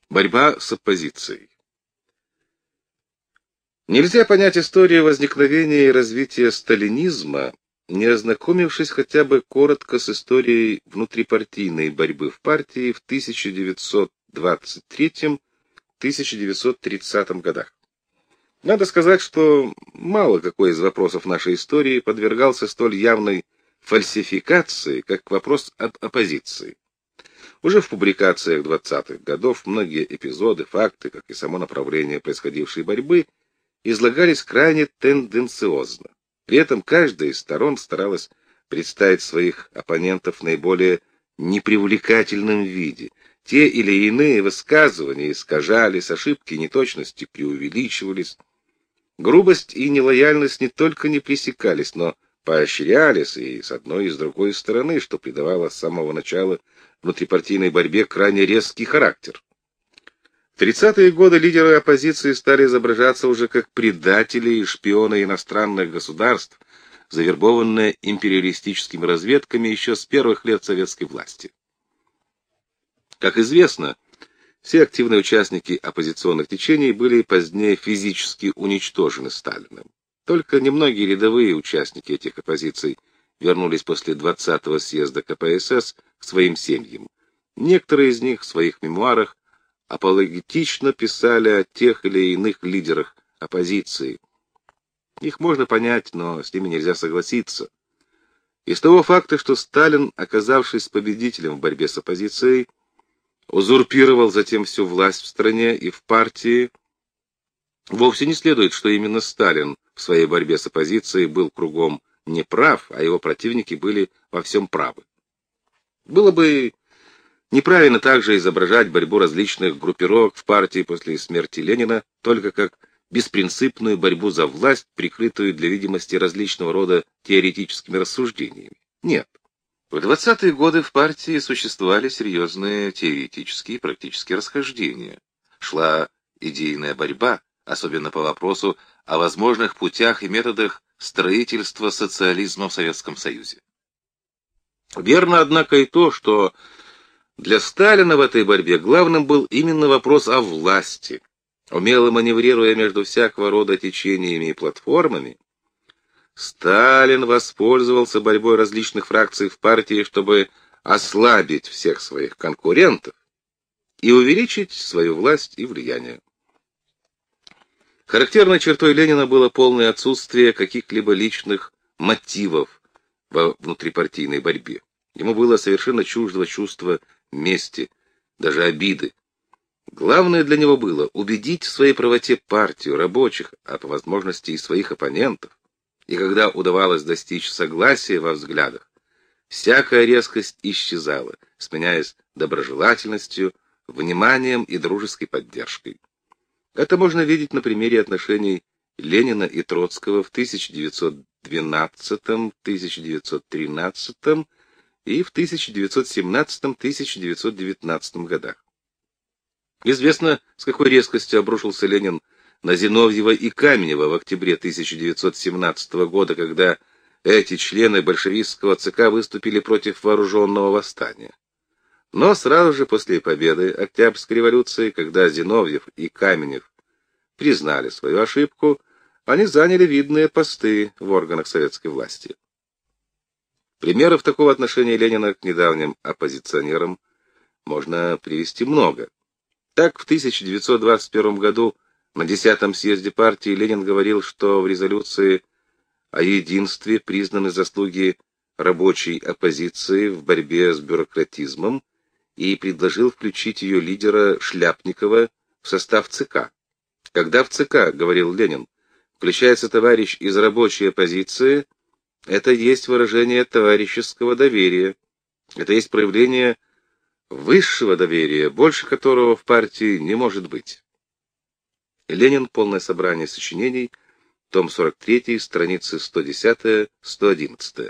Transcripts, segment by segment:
Борьба с оппозицией. Нельзя понять историю возникновения и развития сталинизма, не ознакомившись хотя бы коротко с историей внутрипартийной борьбы в партии в 1923-1930 годах. Надо сказать, что мало какой из вопросов нашей истории подвергался столь явной фальсификации, как вопрос об оппозиции. Уже в публикациях 20-х годов многие эпизоды, факты, как и само направление происходившей борьбы, излагались крайне тенденциозно. При этом каждая из сторон старалась представить своих оппонентов в наиболее непривлекательном виде. Те или иные высказывания искажались, ошибки и неточности преувеличивались. Грубость и нелояльность не только не пресекались, но поощрялись и с одной и с другой стороны, что придавало с самого начала внутрипартийной борьбе крайне резкий характер. В 30-е годы лидеры оппозиции стали изображаться уже как предатели и шпионы иностранных государств, завербованные империалистическими разведками еще с первых лет советской власти. Как известно, все активные участники оппозиционных течений были позднее физически уничтожены Сталиным. Только немногие рядовые участники этих оппозиций вернулись после 20-го съезда КПСС к своим семьям. Некоторые из них в своих мемуарах апологетично писали о тех или иных лидерах оппозиции. Их можно понять, но с ними нельзя согласиться. Из того факта, что Сталин, оказавшись победителем в борьбе с оппозицией, узурпировал затем всю власть в стране и в партии, вовсе не следует, что именно Сталин в своей борьбе с оппозицией был кругом неправ, а его противники были во всем правы. Было бы неправильно также изображать борьбу различных группировок в партии после смерти Ленина только как беспринципную борьбу за власть, прикрытую для видимости различного рода теоретическими рассуждениями. Нет. В 20-е годы в партии существовали серьезные теоретические и практические расхождения. Шла идейная борьба, особенно по вопросу о возможных путях и методах строительства социализма в Советском Союзе. Верно, однако, и то, что для Сталина в этой борьбе главным был именно вопрос о власти. Умело маневрируя между всякого рода течениями и платформами, Сталин воспользовался борьбой различных фракций в партии, чтобы ослабить всех своих конкурентов и увеличить свою власть и влияние. Характерной чертой Ленина было полное отсутствие каких-либо личных мотивов во внутрипартийной борьбе. Ему было совершенно чуждо чувство мести, даже обиды. Главное для него было убедить в своей правоте партию, рабочих, а по возможности и своих оппонентов. И когда удавалось достичь согласия во взглядах, всякая резкость исчезала, сменяясь доброжелательностью, вниманием и дружеской поддержкой. Это можно видеть на примере отношений Ленина и Троцкого в 1912, 1913 и в 1917-1919 годах. Известно, с какой резкостью обрушился Ленин на Зиновьева и Каменева в октябре 1917 года, когда эти члены большевистского ЦК выступили против вооруженного восстания. Но сразу же после победы Октябрьской революции, когда Зиновьев и Каменев признали свою ошибку, они заняли видные посты в органах советской власти. Примеров такого отношения Ленина к недавним оппозиционерам можно привести много. Так, в 1921 году на 10-м съезде партии Ленин говорил, что в резолюции о единстве признаны заслуги рабочей оппозиции в борьбе с бюрократизмом и предложил включить ее лидера Шляпникова в состав ЦК. Когда в ЦК, говорил Ленин, включается товарищ из рабочей оппозиции, это есть выражение товарищеского доверия, это есть проявление высшего доверия, больше которого в партии не может быть. Ленин. Полное собрание сочинений. Том 43, страницы 110-111.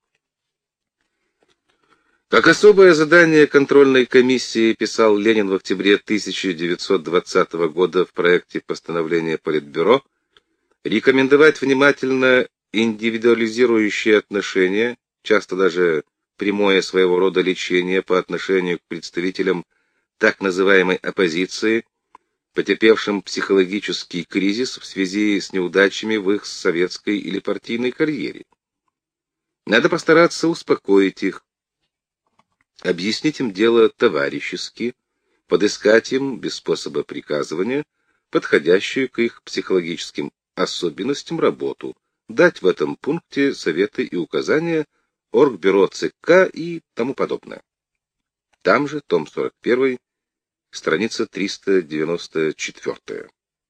Как особое задание контрольной комиссии писал Ленин в октябре 1920 года в проекте постановления Политбюро, рекомендовать внимательно индивидуализирующие отношения, часто даже прямое своего рода лечение по отношению к представителям так называемой оппозиции, потерпевшим психологический кризис в связи с неудачами в их советской или партийной карьере. Надо постараться успокоить их, объяснить им дело товарищески, подыскать им, без способа приказывания, подходящую к их психологическим особенностям работу, дать в этом пункте советы и указания Оргбюро ЦК и тому подобное. Там же, том 41, страница 394.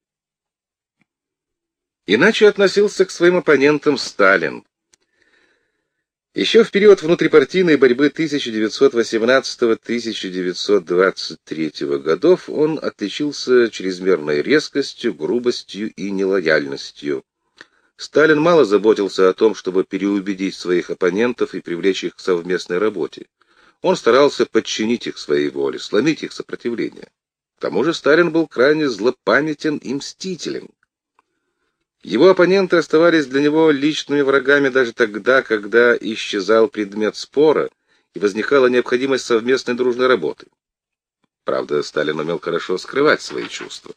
Иначе относился к своим оппонентам Сталин. Еще в период внутрипартийной борьбы 1918-1923 годов он отличился чрезмерной резкостью, грубостью и нелояльностью. Сталин мало заботился о том, чтобы переубедить своих оппонентов и привлечь их к совместной работе. Он старался подчинить их своей воле, сломить их сопротивление. К тому же Сталин был крайне злопамятен и мстителен. Его оппоненты оставались для него личными врагами даже тогда, когда исчезал предмет спора и возникала необходимость совместной дружной работы. Правда, Сталин умел хорошо скрывать свои чувства.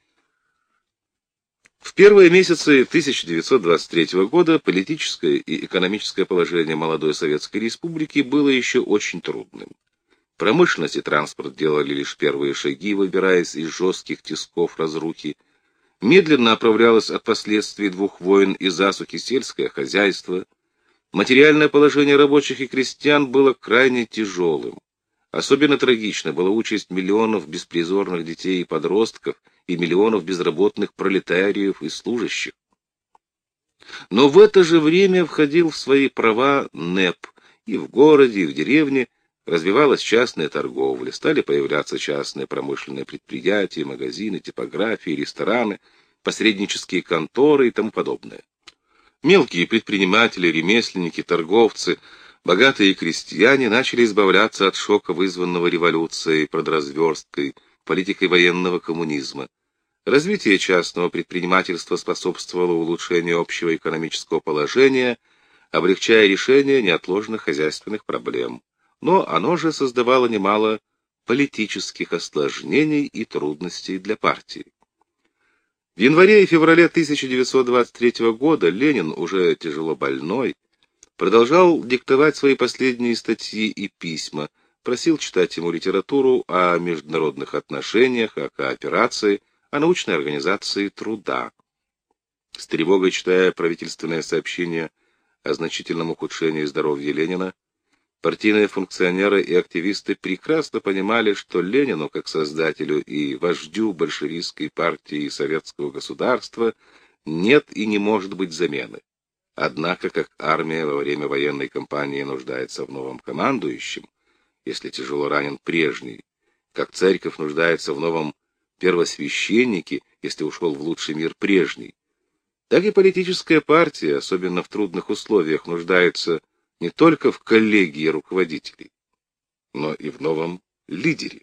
В первые месяцы 1923 года политическое и экономическое положение молодой Советской Республики было еще очень трудным. Промышленность и транспорт делали лишь первые шаги, выбираясь из жестких тисков разрухи. Медленно оправлялось от последствий двух войн и засухи сельское хозяйство. Материальное положение рабочих и крестьян было крайне тяжелым. Особенно трагично была участь миллионов беспризорных детей и подростков и миллионов безработных пролетариев и служащих. Но в это же время входил в свои права НЭП. И в городе, и в деревне развивалась частная торговля, стали появляться частные промышленные предприятия, магазины, типографии, рестораны, посреднические конторы и тому подобное. Мелкие предприниматели, ремесленники, торговцы, богатые крестьяне начали избавляться от шока, вызванного революцией, продразверсткой, политикой военного коммунизма. Развитие частного предпринимательства способствовало улучшению общего экономического положения, облегчая решение неотложных хозяйственных проблем. Но оно же создавало немало политических осложнений и трудностей для партии. В январе и феврале 1923 года Ленин, уже тяжело больной, продолжал диктовать свои последние статьи и письма, просил читать ему литературу о международных отношениях, о кооперации, о научной организации труда. С тревогой читая правительственное сообщение о значительном ухудшении здоровья Ленина, партийные функционеры и активисты прекрасно понимали, что Ленину, как создателю и вождю большевистской партии и советского государства, нет и не может быть замены. Однако, как армия во время военной кампании нуждается в новом командующем, если тяжело ранен прежний, как церковь нуждается в новом первосвященнике, если ушел в лучший мир прежний, так и политическая партия, особенно в трудных условиях, нуждается не только в коллегии руководителей, но и в новом лидере.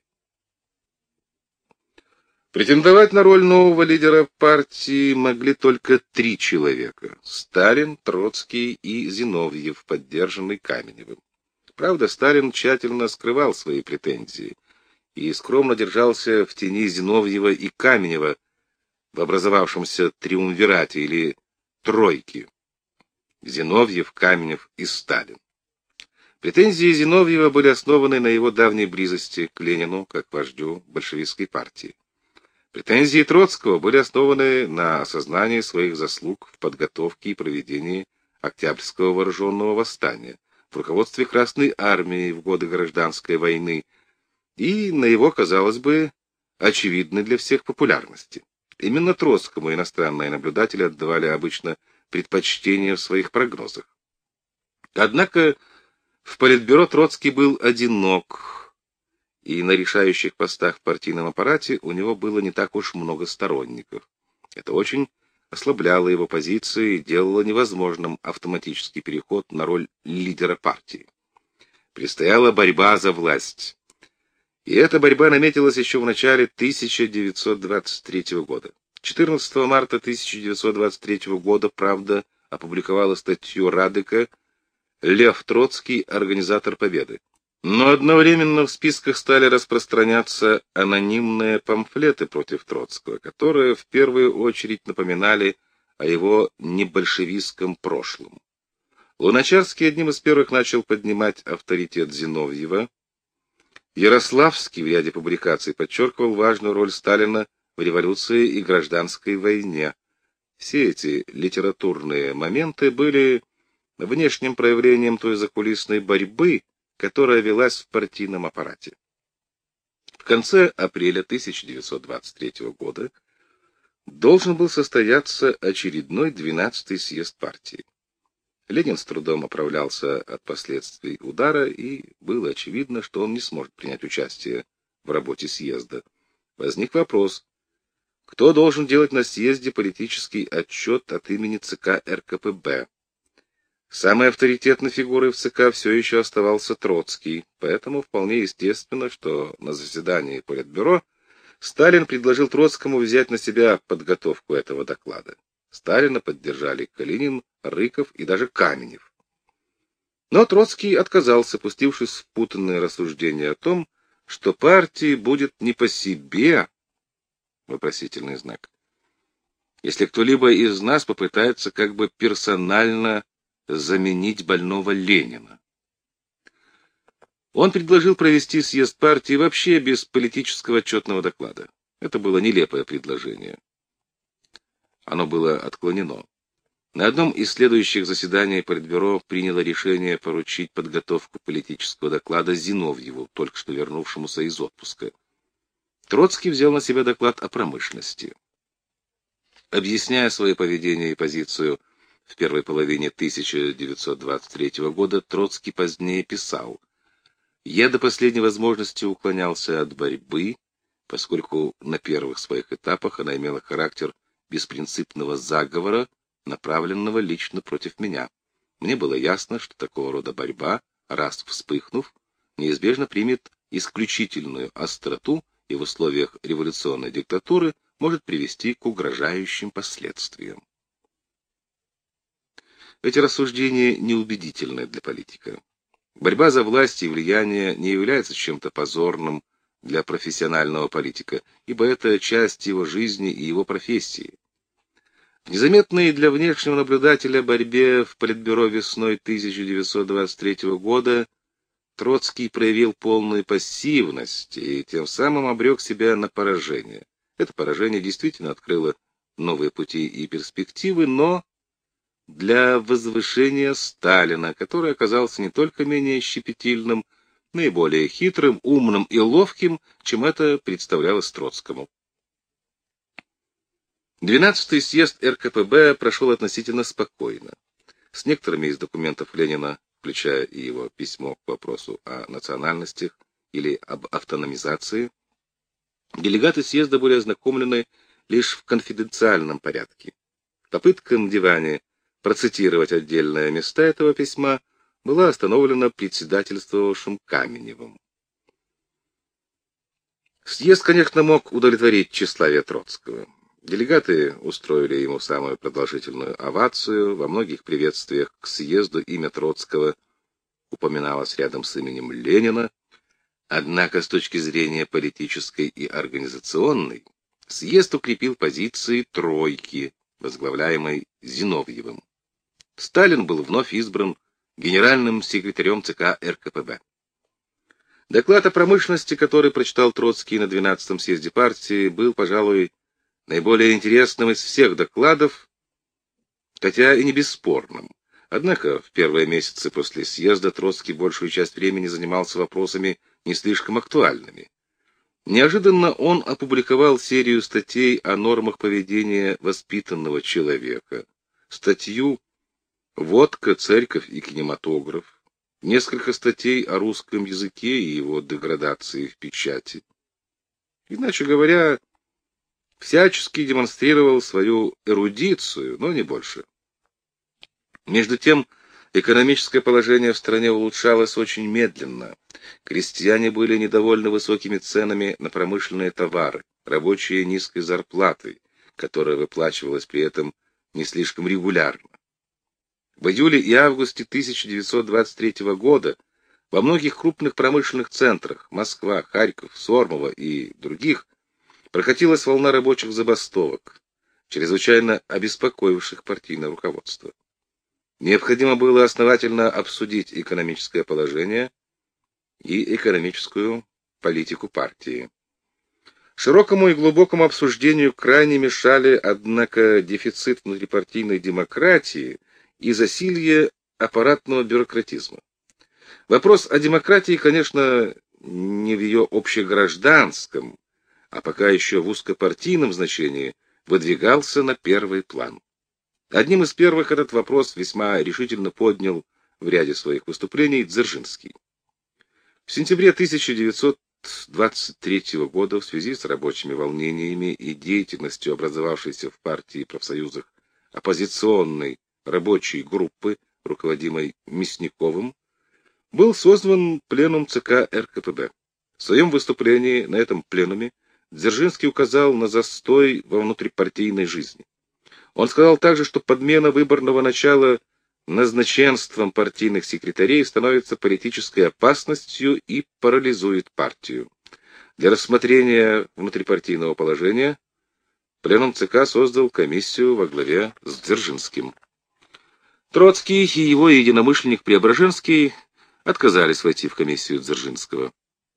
Претендовать на роль нового лидера партии могли только 3 человека: Сталин, Троцкий и Зиновьев, поддержанный Каменевым. Правда, Сталин тщательно скрывал свои претензии и скромно держался в тени Зиновьева и Каменева в образовавшемся триумвирате или тройке: Зиновьев, Каменев и Сталин. Претензии Зиновьева были основаны на его давней близости к Ленину как вождю большевистской партии. Претензии Троцкого были основаны на осознании своих заслуг в подготовке и проведении Октябрьского вооруженного восстания, в руководстве Красной армии в годы Гражданской войны и на его, казалось бы, очевидной для всех популярности. Именно Троцкому иностранные наблюдатели отдавали обычно предпочтение в своих прогнозах. Однако в Политбюро Троцкий был одинок, и на решающих постах в партийном аппарате у него было не так уж много сторонников. Это очень ослабляло его позиции и делало невозможным автоматический переход на роль лидера партии. Предстояла борьба за власть. И эта борьба наметилась еще в начале 1923 года. 14 марта 1923 года «Правда» опубликовала статью Радека «Лев Троцкий, организатор победы». Но одновременно в списках стали распространяться анонимные памфлеты против Троцкого, которые в первую очередь напоминали о его небольшевистском прошлом. Луначарский одним из первых начал поднимать авторитет Зиновьева. Ярославский в ряде публикаций подчеркивал важную роль Сталина в революции и гражданской войне. Все эти литературные моменты были внешним проявлением той закулисной борьбы, которая велась в партийном аппарате. В конце апреля 1923 года должен был состояться очередной 12-й съезд партии. Ленин с трудом оправлялся от последствий удара, и было очевидно, что он не сможет принять участие в работе съезда. Возник вопрос, кто должен делать на съезде политический отчет от имени ЦК РКПБ. Самой авторитетной фигурой в ЦК все еще оставался Троцкий, поэтому вполне естественно, что на заседании Политбюро Сталин предложил Троцкому взять на себя подготовку этого доклада. Сталина поддержали Калинин, Рыков и даже Каменев. Но Троцкий отказался, пустившись в путанные рассуждения о том, что партии будет не по себе, вопросительный знак, если кто-либо из нас попытается как бы персонально заменить больного Ленина. Он предложил провести съезд партии вообще без политического отчетного доклада. Это было нелепое предложение. Оно было отклонено. На одном из следующих заседаний Политбюро приняло решение поручить подготовку политического доклада Зиновьеву, только что вернувшемуся из отпуска. Троцкий взял на себя доклад о промышленности. Объясняя свое поведение и позицию в первой половине 1923 года, Троцкий позднее писал: «Я до последней возможности уклонялся от борьбы, поскольку на первых своих этапах она имела характер беспринципного заговора, направленного лично против меня. Мне было ясно, что такого рода борьба, раз вспыхнув, неизбежно примет исключительную остроту и в условиях революционной диктатуры может привести к угрожающим последствиям». Эти рассуждения неубедительны для политика. Борьба за власть и влияние не является чем-то позорным для профессионального политика, ибо это часть его жизни и его профессии. В незаметной для внешнего наблюдателя борьбе в Политбюро весной 1923 года Троцкий проявил полную пассивность и тем самым обрек себя на поражение. Это поражение действительно открыло новые пути и перспективы, но для возвышения Сталина, который оказался не только менее щепетильным, но и более хитрым, умным и ловким, чем это представлялось Троцкому. 12-й съезд РКПБ прошел относительно спокойно. С некоторыми из документов Ленина, включая и его письмо к вопросу о национальностях или об автономизации, делегаты съезда были ознакомлены лишь в конфиденциальном порядке. Попытка Мдивани процитировать отдельные места этого письма была остановлена председательствовавшим Каменевым. Съезд, конечно, мог удовлетворить тщеславие Троцкого. Делегаты устроили ему самую продолжительную овацию. Во многих приветствиях к съезду имя Троцкого упоминалось рядом с именем Ленина. Однако с точки зрения политической и организационной съезд укрепил позиции тройки, возглавляемой Зиновьевым. Сталин был вновь избран генеральным секретарем ЦК РКПБ. Доклад о промышленности, который прочитал Троцкий на 12-м съезде партии, был, пожалуй, наиболее интересным из всех докладов, хотя и не бесспорным. Однако в первые месяцы после съезда Троцкий большую часть времени занимался вопросами не слишком актуальными. Неожиданно он опубликовал серию статей о нормах поведения воспитанного человека, статью «Водка, церковь и кинематограф», несколько статей о русском языке и его деградации в печати. Иначе говоря, всячески демонстрировал свою эрудицию, но не больше. Между тем, экономическое положение в стране улучшалось очень медленно. Крестьяне были недовольны высокими ценами на промышленные товары, рабочие низкой зарплатой, которая выплачивалась при этом не слишком регулярно. В июле и августе 1923 года Во многих крупных промышленных центрах — Москва, Харьков, Сормово и других — прокатилась волна рабочих забастовок, чрезвычайно обеспокоивших партийное руководство. Необходимо было основательно обсудить экономическое положение и экономическую политику партии. Широкому и глубокому обсуждению крайне мешали, однако, дефицит внутрипартийной демократии и засилье аппаратного бюрократизма. Вопрос о демократии, конечно, не в ее общегражданском, а пока еще в узкопартийном значении, выдвигался на первый план. Одним из первых этот вопрос весьма решительно поднял в ряде своих выступлений Дзержинский. В сентябре 1923 года в связи с рабочими волнениями и деятельностью образовавшейся в партии и профсоюзах оппозиционной рабочей группы, руководимой Мясниковым, был создан пленум ЦК РКПБ. В своем выступлении на этом пленуме Дзержинский указал на застой во внутрипартийной жизни. Он сказал также, что подмена выборного начала назначенством партийных секретарей становится политической опасностью и парализует партию. Для рассмотрения внутрипартийного положения пленум ЦК создал комиссию во главе с Дзержинским. Троцкий и его единомышленник Преображенский отказались войти в комиссию Дзержинского.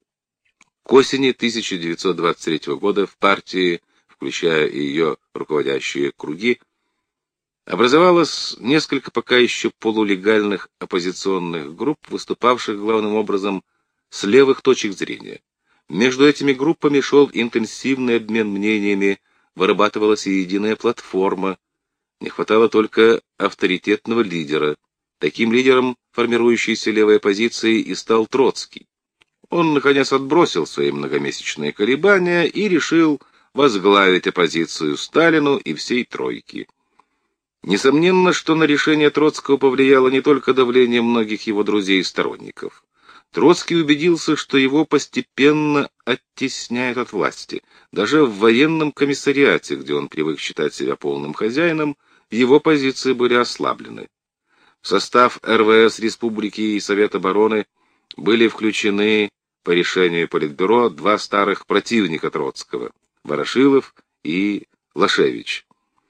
К осени 1923 года в партии, включая и ее руководящие круги, образовалось несколько пока еще полулегальных оппозиционных групп, выступавших главным образом с левых точек зрения. Между этими группами шел интенсивный обмен мнениями, вырабатывалась и единая платформа. Не хватало только авторитетного лидера. Таким лидером формирующейся левой оппозиции и стал Троцкий. Он, наконец, отбросил свои многомесячные колебания и решил возглавить оппозицию Сталину и всей тройке. Несомненно, что на решение Троцкого повлияло не только давление многих его друзей и сторонников. Троцкий убедился, что его постепенно оттесняют от власти. Даже в военном комиссариате, где он привык считать себя полным хозяином, его позиции были ослаблены. В состав РВС Республики и Совета обороны были включены по решению Политбюро два старых противника Троцкого – Ворошилов и Лашевич.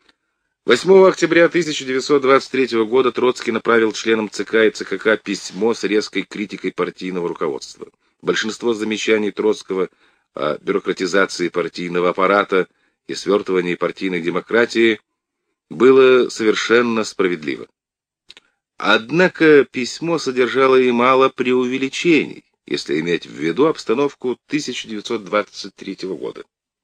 8 октября 1923 года Троцкий направил членам ЦК и ЦКК письмо с резкой критикой партийного руководства. Большинство замечаний Троцкого о бюрократизации партийного аппарата и свертывании партийной демократии было совершенно справедливо. Однако письмо содержало и мало преувеличений, если иметь в виду обстановку 1923 года.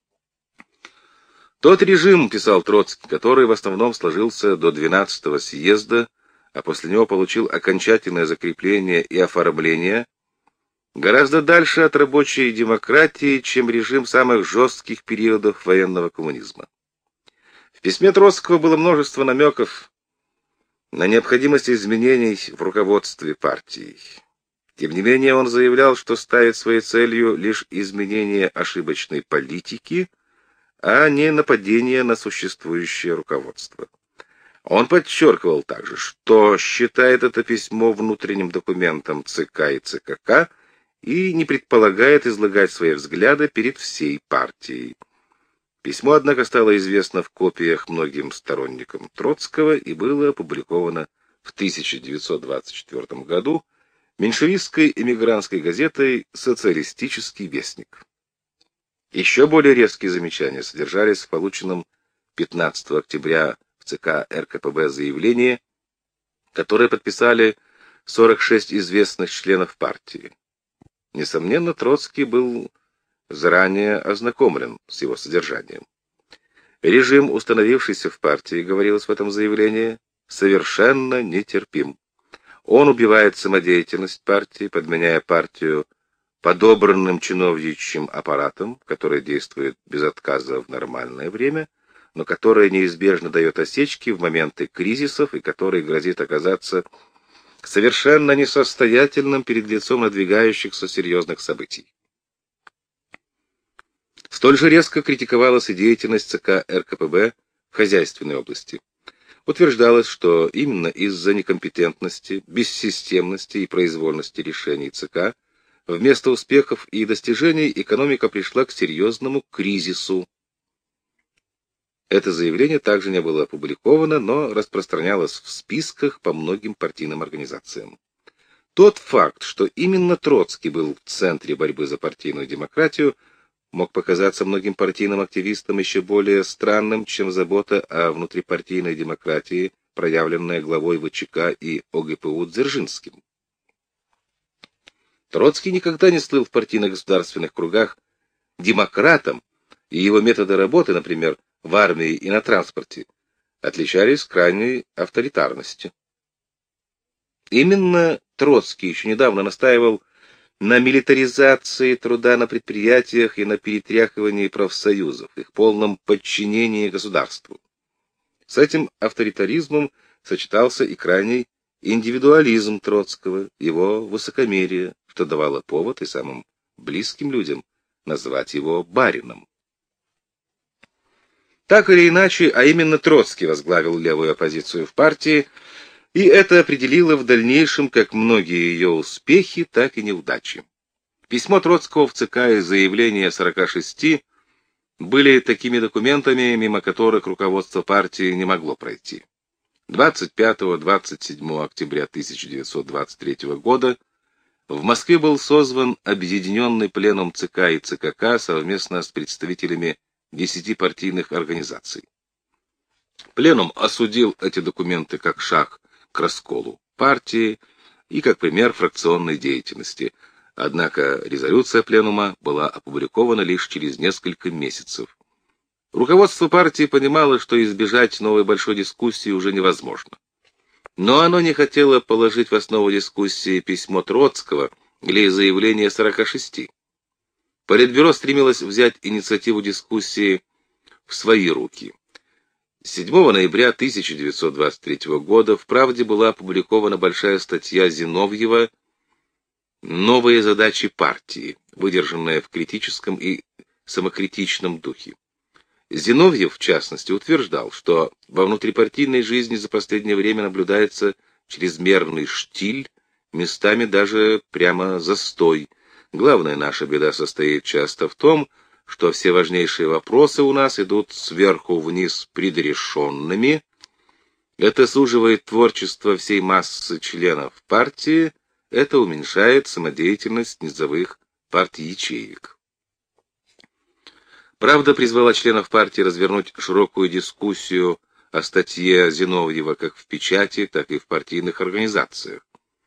Тот режим, писал Троцкий, который в основном сложился до 12-го съезда, а после него получил окончательное закрепление и оформление, гораздо дальше от рабочей демократии, чем режим самых жестких периодов военного коммунизма. В письме Троцкого было множество намеков на необходимость изменений в руководстве партии. Тем не менее, он заявлял, что ставит своей целью лишь изменение ошибочной политики, а не нападение на существующее руководство. Он подчеркивал также, что считает это письмо внутренним документом ЦК и ЦКК и не предполагает излагать свои взгляды перед всей партией. Письмо, однако, стало известно в копиях многим сторонникам Троцкого и было опубликовано в 1924 году меньшевистской эмигрантской газетой «Социалистический вестник». Еще более резкие замечания содержались в полученном 15 октября в ЦК РКПБ заявлении, которое подписали 46 известных членов партии. Несомненно, Троцкий был заранее ознакомлен с его содержанием. Режим, установившийся в партии, говорилось в этом заявлении, совершенно нетерпим. Он убивает самодеятельность партии, подменяя партию подобранным чиновничьим аппаратом, который действует без отказа в нормальное время, но который неизбежно дает осечки в моменты кризисов и который грозит оказаться совершенно несостоятельным перед лицом надвигающихся серьезных событий. Столь же резко критиковалась и деятельность ЦК РКПБ в хозяйственной области. Утверждалось, что именно из-за некомпетентности, бессистемности и произвольности решений ЦК вместо успехов и достижений экономика пришла к серьезному кризису. Это заявление также не было опубликовано, но распространялось в списках по многим партийным организациям. Тот факт, что именно Троцкий был в центре борьбы за партийную демократию, мог показаться многим партийным активистам еще более странным, чем забота о внутрипартийной демократии, проявленная главой ВЧК и ОГПУ Дзержинским. Троцкий никогда не слыл в партийно-государственных кругах демократом, и его методы работы, например, в армии и на транспорте, отличались крайней авторитарностью. Именно Троцкий еще недавно настаивал на милитаризации труда на предприятиях и на перетряхивании профсоюзов, их полном подчинении государству. С этим авторитаризмом сочетался и крайний индивидуализм Троцкого, его высокомерие, что давало повод и самым близким людям назвать его барином. Так или иначе, а именно Троцкий возглавил левую оппозицию в партии, и это определило в дальнейшем как многие ее успехи, так и неудачи. Письмо Троцкого в ЦК и заявление 46 были такими документами, мимо которых руководство партии не могло пройти. 25-27 октября 1923 года в Москве был созван объединенный пленум ЦК и ЦКК совместно с представителями 10 партийных организаций. Пленум осудил эти документы как шаг к расколу партии и как пример фракционной деятельности, однако резолюция пленума была опубликована лишь через несколько месяцев. Руководство партии понимало, что избежать новой большой дискуссии уже невозможно. Но оно не хотело положить в основу дискуссии письмо Троцкого или заявление 46. Политбюро стремилось взять инициативу дискуссии в свои руки. 7 ноября 1923 года в «Правде» была опубликована большая статья Зиновьева «Новые задачи партии», выдержанная в критическом и самокритичном духе. Зиновьев, в частности, утверждал, что во внутрипартийной жизни за последнее время наблюдается чрезмерный штиль, местами даже прямо застой. Главная наша беда состоит часто в том, что все важнейшие вопросы у нас идут сверху вниз предрешенными. Это суживает творчество всей массы членов партии, это уменьшает самодеятельность низовых партий-ячеек. «Правда» призвала членов партии развернуть широкую дискуссию о статье Зиновьева как в печати, так и в партийных организациях.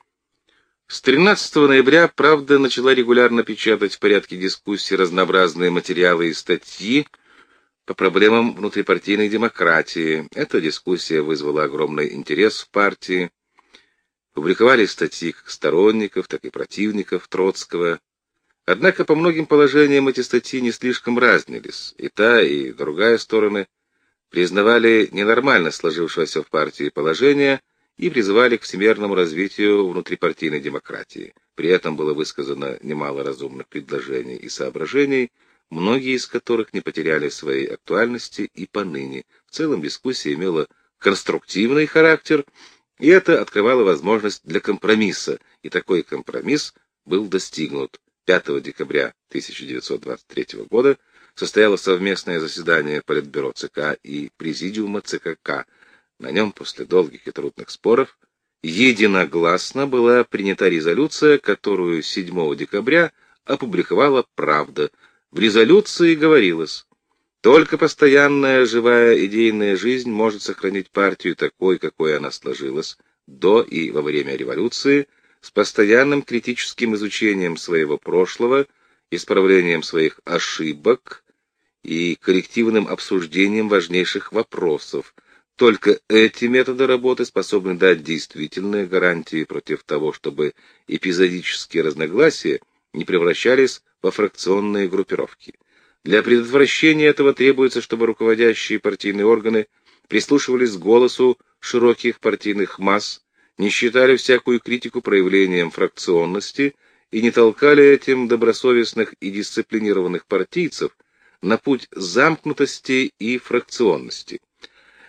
С 13 ноября «Правда» начала регулярно печатать в порядке дискуссии разнообразные материалы и статьи по проблемам внутрипартийной демократии. Эта дискуссия вызвала огромный интерес в партии. Публиковались статьи как сторонников, так и противников Троцкого. Однако по многим положениям эти статьи не слишком разнились. И та, и другая стороны признавали ненормально сложившееся в партии положение и призывали к всемирному развитию внутрипартийной демократии. При этом было высказано немало разумных предложений и соображений, многие из которых не потеряли своей актуальности и поныне. В целом дискуссия имела конструктивный характер, и это открывало возможность для компромисса, и такой компромисс был достигнут. 5 декабря 1923 года состоялось совместное заседание Политбюро ЦК и Президиума ЦКК. На нем, после долгих и трудных споров, единогласно была принята резолюция, которую 7 декабря опубликовала «Правда». В резолюции говорилось: «Только постоянная живая идейная жизнь может сохранить партию такой, какой она сложилась до и во время революции, с постоянным критическим изучением своего прошлого, исправлением своих ошибок и коллективным обсуждением важнейших вопросов. Только эти методы работы способны дать действительные гарантии против того, чтобы эпизодические разногласия не превращались во фракционные группировки. Для предотвращения этого требуется, чтобы руководящие партийные органы прислушивались к голосу широких партийных масс, не считали всякую критику проявлением фракционности и не толкали этим добросовестных и дисциплинированных партийцев на путь замкнутости и фракционности.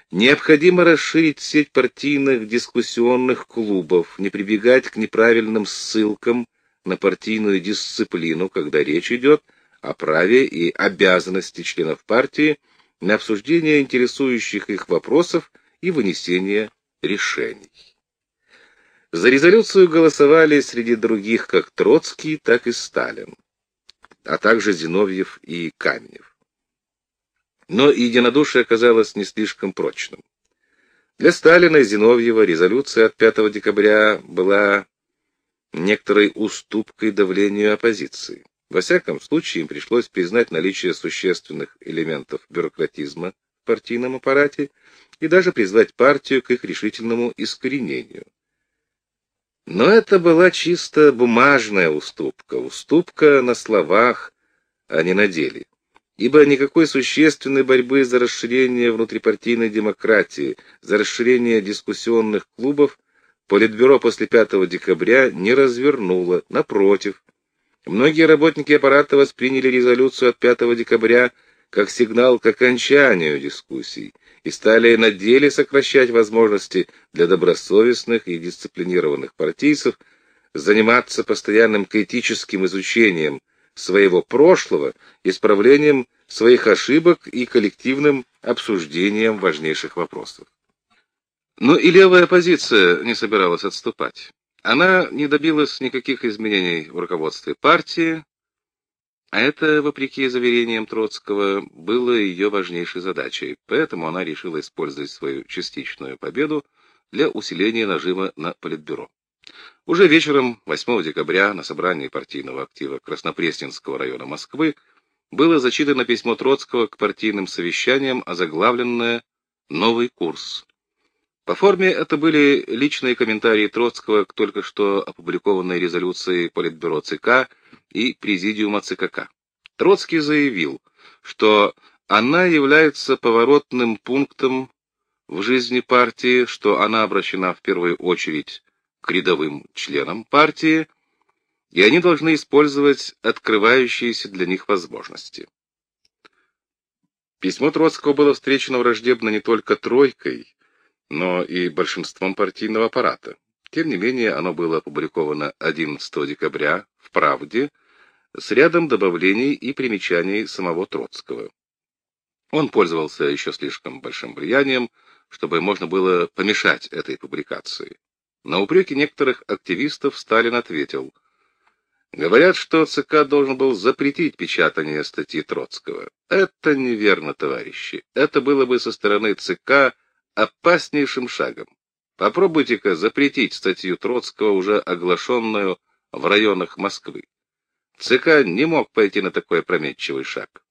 Необходимо расширить сеть партийных дискуссионных клубов, не прибегать к неправильным ссылкам на партийную дисциплину, когда речь идет о праве и обязанности членов партии на обсуждение интересующих их вопросов и вынесение решений. За резолюцию голосовали среди других как Троцкий, так и Сталин, а также Зиновьев и Каменев. Но единодушие оказалось не слишком прочным. Для Сталина и Зиновьева резолюция от 5 декабря была некоторой уступкой давлению оппозиции. Во всяком случае, им пришлось признать наличие существенных элементов бюрократизма в партийном аппарате и даже призвать партию к их решительному искоренению. Но это была чисто бумажная уступка, уступка на словах, а не на деле. Ибо никакой существенной борьбы за расширение внутрипартийной демократии, за расширение дискуссионных клубов Политбюро после 5 декабря не развернуло. Напротив, многие работники аппарата восприняли резолюцию от 5 декабря как сигнал к окончанию дискуссий и стали на деле сокращать возможности для добросовестных и дисциплинированных партийцев заниматься постоянным критическим изучением своего прошлого, исправлением своих ошибок и коллективным обсуждением важнейших вопросов. Но и левая оппозиция не собиралась отступать. Она не добилась никаких изменений в руководстве партии, а это, вопреки заверениям Троцкого, было ее важнейшей задачей, поэтому она решила использовать свою частичную победу для усиления нажима на Политбюро. Уже вечером 8 декабря на собрании партийного актива Краснопресненского района Москвы было зачитано письмо Троцкого к партийным совещаниям, озаглавленное «Новый курс». По форме это были личные комментарии Троцкого к только что опубликованной резолюции Политбюро ЦК и Президиума ЦКК. Троцкий заявил, что она является поворотным пунктом в жизни партии, что она обращена в первую очередь к рядовым членам партии, и они должны использовать открывающиеся для них возможности. Письмо Троцкого было встречено враждебно не только тройкой, но и большинством партийного аппарата. Тем не менее, оно было опубликовано 11 декабря в «Правде» с рядом добавлений и примечаний самого Троцкого. Он пользовался еще слишком большим влиянием, чтобы можно было помешать этой публикации. На упреки некоторых активистов Сталин ответил: «Говорят, что ЦК должен был запретить печатание статьи Троцкого. Это неверно, товарищи. Это было бы со стороны ЦК опаснейшим шагом. Попробуйте-ка запретить статью Троцкого, уже оглашенную в районах Москвы. ЦК не мог пойти на такой опрометчивый шаг».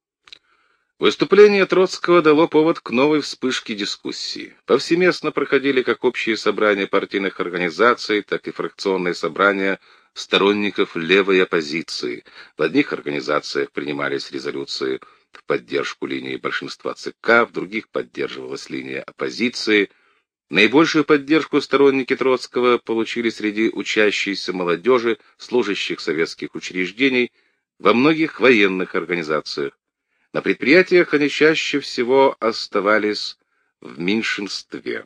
Выступление Троцкого дало повод к новой вспышке дискуссии. Повсеместно проходили как общие собрания партийных организаций, так и фракционные собрания сторонников левой оппозиции. В одних организациях принимались резолюции в поддержку линии большинства ЦК, в других поддерживалась линия оппозиции. Наибольшую поддержку сторонники Троцкого получили среди учащейся молодежи, служащих советских учреждений, во многих военных организациях. На предприятиях они чаще всего оставались в меньшинстве.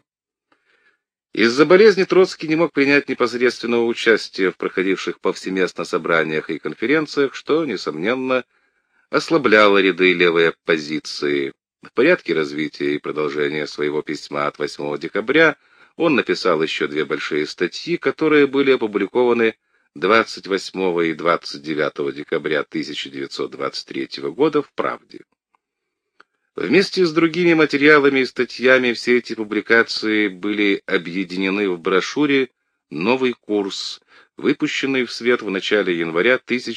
Из-за болезни Троцкий не мог принять непосредственного участия в проходивших повсеместно собраниях и конференциях, что, несомненно, ослабляло ряды левой оппозиции. В порядке развития и продолжения своего письма от 8 декабря он написал еще 2 большие статьи, которые были опубликованы 28 и 29 декабря 1923 года в «Правде». Вместе с другими материалами и статьями все эти публикации были объединены в брошюре «Новый курс», выпущенной в свет в начале января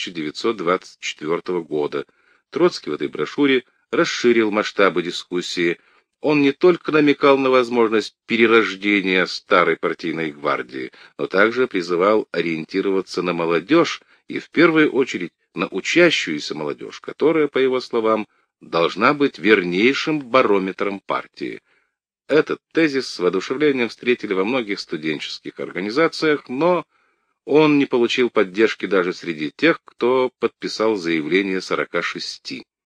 1924 года. Троцкий в этой брошюре расширил масштабы дискуссии. Он не только намекал на возможность перерождения старой партийной гвардии, но также призывал ориентироваться на молодежь и в первую очередь на учащуюся молодежь, которая, по его словам, должна быть вернейшим барометром партии. Этот тезис с воодушевлением встретили во многих студенческих организациях, но он не получил поддержки даже среди тех, кто подписал заявление 46.